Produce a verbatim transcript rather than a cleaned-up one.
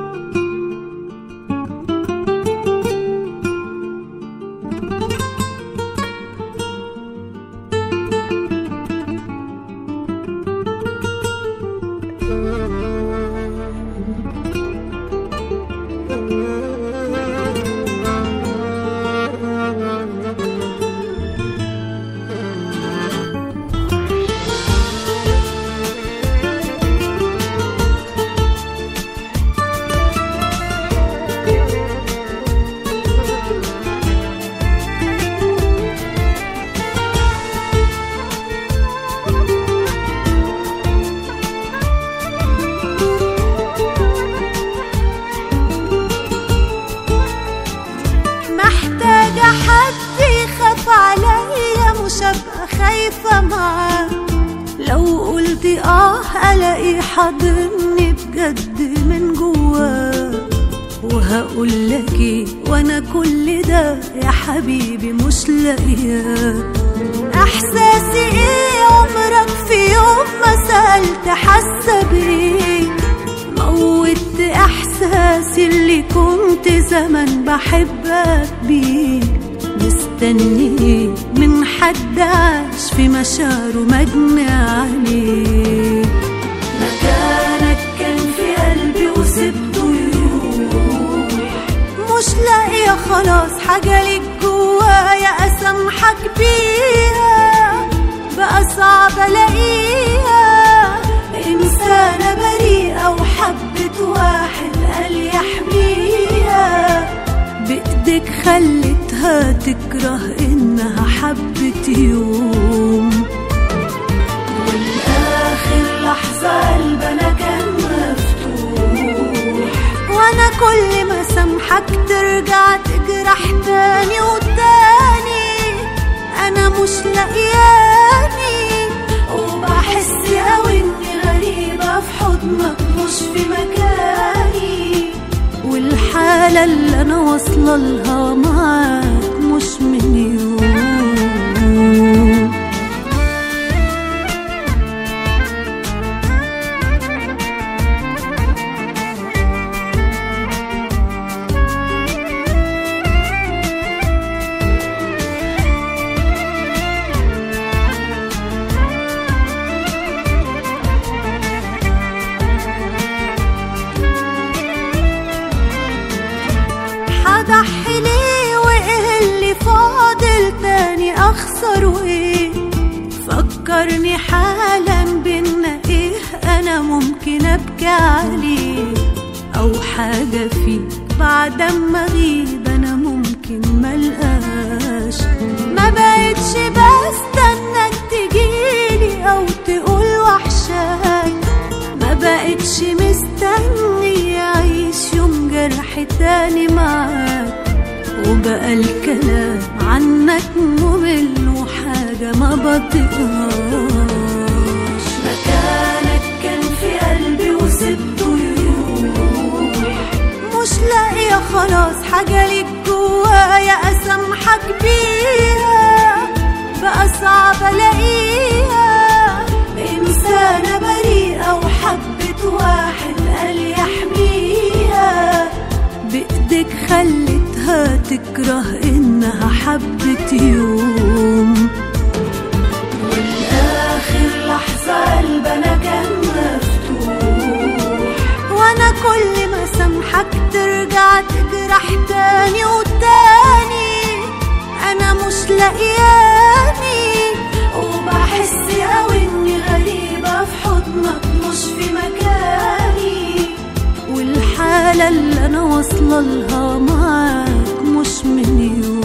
حد يخاف عليا مش هبقى خايفة معاه. لو قلت اه الاقي حاضني بجد من جواه. وهقول لك ايه وانا كل ده يا حبيبي مش لاقياه. احساسي ايه عمرك في يوم ما سألت حاسة بيه؟ موت احساسي اللي كنت زمان بحبك بيه. مستني من حد عاش في مشاعره مجني عليه. مكانك كان في قلبي وسبته يروح. مش لاقيه خلاص حاجه ليك جوايا اسامحك بيها. بقى صعب الاقيها انسانه بريئه وحبت واحد قال يحميها. بايدك خلتها تكره انها حبت يوم. والاخر لحظه قلبنا كان مفتوح. وانا كل ما سامحك ترجع تجرح تاني وتاني. انا مش لاقياني وبحس قوي اني غريبه في حضنك مش في مكاني. والحالة اللي أنا واصلة لها معاك مش من يوم. هضحي ليه وايه اللي فاضل تاني اخسر وايه؟ فكرني حالا بينا ايه انا ممكن ابكي عليه. او حاجة فيك بعد ما اغيب انا ممكن ملقاش. ما بقتش بستناك تجيلي او تقول وحشاك. ما بقتش مستني اعيش يوم جرح تاني معاك. وبقى الكلام عنك ممل وحاجة ما بطيقهاش. مكانك كان في قلبي وسبته يروح. مش لاقيه خلاص حاجة ليك جوايا اسامحك بيها. بقى صعب الاقيها انسانة بريئة وحبت واحد قال يحميها. بايدك خلتها تكره انها حبت يوم. والاخر لحظة قلبنا كان مفتوح. وانا كل ما سامحك ترجع تجرح تاني وتاني. انا مش لاقياني وبحس قوي اني غريبة في حضنك مش في مكاني. والحالة اللي انا واصلة لها معاك مش من يوم.